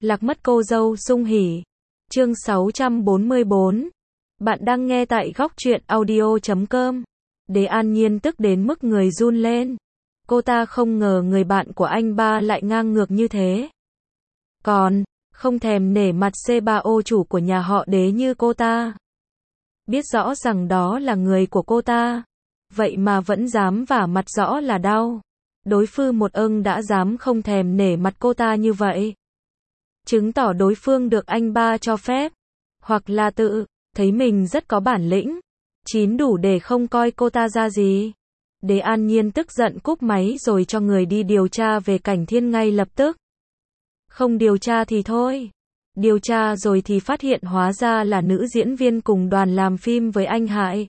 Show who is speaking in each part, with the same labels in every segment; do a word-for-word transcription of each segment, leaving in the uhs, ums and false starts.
Speaker 1: Lạc mất cô dâu sung hỉ. Chương sáu trăm bốn mươi bốn. Bạn đang nghe tại góc truyện audio chấm com. Đế An Nhiên tức đến mức người run lên. Cô ta không ngờ người bạn của anh ba lại ngang ngược như thế. Còn, không thèm nể mặt xê ba ô chủ của nhà họ Đế như cô ta. Biết rõ rằng đó là người của cô ta. Vậy mà vẫn dám vả mặt rõ là đau. Đối phương một ưng đã dám không thèm nể mặt cô ta như vậy. Chứng tỏ đối phương được anh ba cho phép. Hoặc là tự, thấy mình rất có bản lĩnh. Chín đủ để không coi cô ta ra gì. Đế An Nhiên tức giận cúp máy rồi cho người đi điều tra về Cảnh Thiên ngay lập tức. Không điều tra thì thôi. Điều tra rồi thì phát hiện hóa ra là nữ diễn viên cùng đoàn làm phim với anh Hải.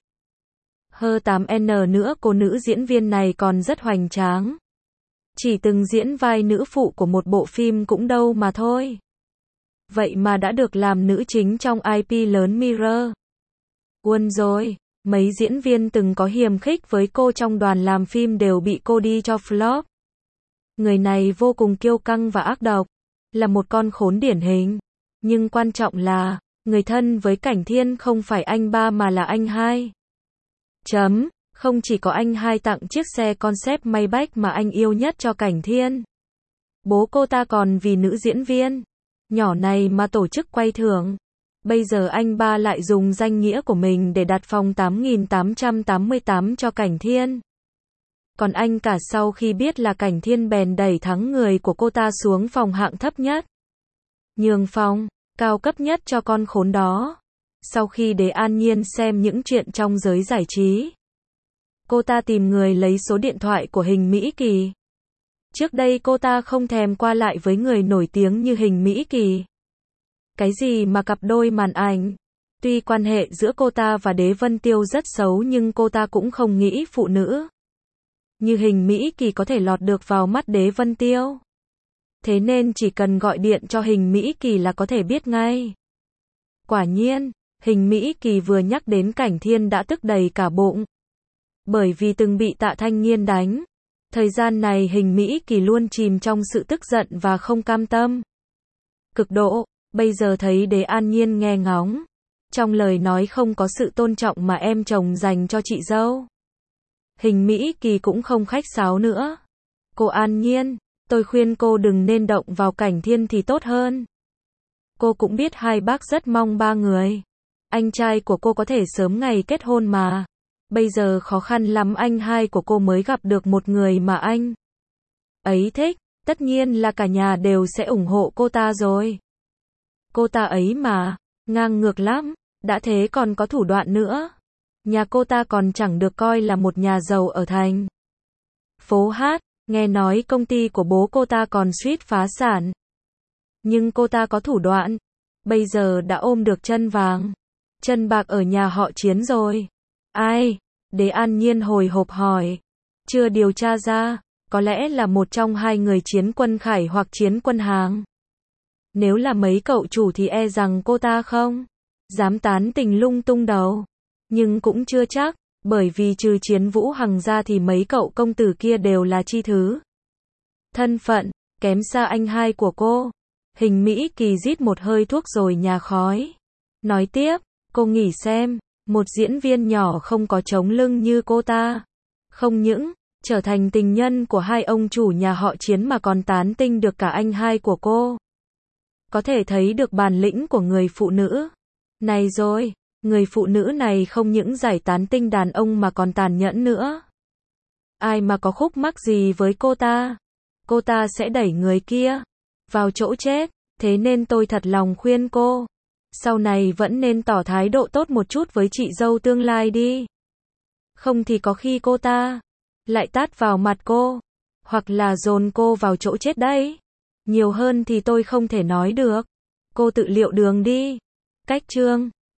Speaker 1: Hơ tám N nữa, cô nữ diễn viên này còn rất hoành tráng. Chỉ từng diễn vai nữ phụ của một bộ phim cũng đâu mà thôi. Vậy mà đã được làm nữ chính trong i pê lớn Mirror. Uôn rồi, mấy diễn viên từng có hiềm khích với cô trong đoàn làm phim đều bị cô đi cho flop. Người này vô cùng kiêu căng và ác độc, là một con khốn điển hình. Nhưng quan trọng là, người thân với Cảnh Thiên không phải anh ba mà là anh hai. Chấm, không chỉ có anh hai tặng chiếc xe concept Maybach mà anh yêu nhất cho Cảnh Thiên. Bố cô ta còn vì nữ diễn viên nhỏ này mà tổ chức quay thưởng. Bây giờ anh ba lại dùng danh nghĩa của mình để đặt phòng tám nghìn tám trăm tám mươi tám cho Cảnh Thiên. Còn anh cả sau khi biết là Cảnh Thiên bèn đẩy thắng người của cô ta xuống phòng hạng thấp nhất. Nhường phòng cao cấp nhất cho con khốn đó. Sau khi Đế An Nhiên xem những chuyện trong giới giải trí, cô ta tìm người lấy số điện thoại của Hình Mỹ Kỳ. Trước đây cô ta không thèm qua lại với người nổi tiếng như Hình Mỹ Kỳ. Cái gì mà cặp đôi màn ảnh. Tuy quan hệ giữa cô ta và Đế Vân Tiêu rất xấu nhưng cô ta cũng không nghĩ phụ nữ như Hình Mỹ Kỳ có thể lọt được vào mắt Đế Vân Tiêu. Thế nên chỉ cần gọi điện cho Hình Mỹ Kỳ là có thể biết ngay. Quả nhiên, Hình Mỹ Kỳ vừa nhắc đến Cảnh Thiên đã tức đầy cả bụng. Bởi vì từng bị Tạ Thanh Nghiên đánh. Thời gian này Hình Mỹ Kỳ luôn chìm trong sự tức giận và không cam tâm. Cực độ, bây giờ thấy Đế An Nhiên nghe ngóng. Trong lời nói không có sự tôn trọng mà em chồng dành cho chị dâu. Hình Mỹ Kỳ cũng không khách sáo nữa. Cô An Nhiên, tôi khuyên cô đừng nên động vào Cảnh Thiên thì tốt hơn. Cô cũng biết hai bác rất mong ba người. Anh trai của cô có thể sớm ngày kết hôn mà. Bây giờ khó khăn lắm anh hai của cô mới gặp được một người mà anh ấy thích. Tất nhiên là cả nhà đều sẽ ủng hộ cô ta rồi. Cô ta ấy mà, ngang ngược lắm. Đã thế còn có thủ đoạn nữa. Nhà cô ta còn chẳng được coi là một nhà giàu ở thành phố Hát. Nghe nói công ty của bố cô ta còn suýt phá sản. Nhưng cô ta có thủ đoạn. Bây giờ đã ôm được chân vàng, chân bạc ở nhà họ Chiến rồi. Ai? Đế An Nhiên hồi hộp hỏi. Chưa điều tra ra. Có lẽ là một trong hai người Chiến Quân Khải hoặc Chiến Quân Hàng. Nếu là mấy cậu chủ thì e rằng cô ta không dám tán tình lung tung đâu. Nhưng cũng chưa chắc. Bởi vì trừ Chiến Vũ Hằng ra thì mấy cậu công tử kia đều là chi thứ thân phận kém xa anh hai của cô. Hình Mỹ Kỳ rít một hơi thuốc rồi nhả khói. Nói tiếp, cô nghĩ xem, một diễn viên nhỏ không có chống lưng như cô ta. Không những trở thành tình nhân của hai ông chủ nhà họ Chiến mà còn tán tinh được cả anh hai của cô. Có thể thấy được bản lĩnh của người phụ nữ này rồi. Người phụ nữ này không những giải tán tinh đàn ông mà còn tàn nhẫn nữa. Ai mà có khúc mắc gì với cô ta, cô ta sẽ đẩy người kia vào chỗ chết. Thế nên tôi thật lòng khuyên cô, sau này vẫn nên tỏ thái độ tốt một chút với chị dâu tương lai đi. Không thì có khi cô ta lại tát vào mặt cô, hoặc là dồn cô vào chỗ chết đấy. Nhiều hơn thì tôi không thể nói được. Cô tự liệu đường đi. Cách chương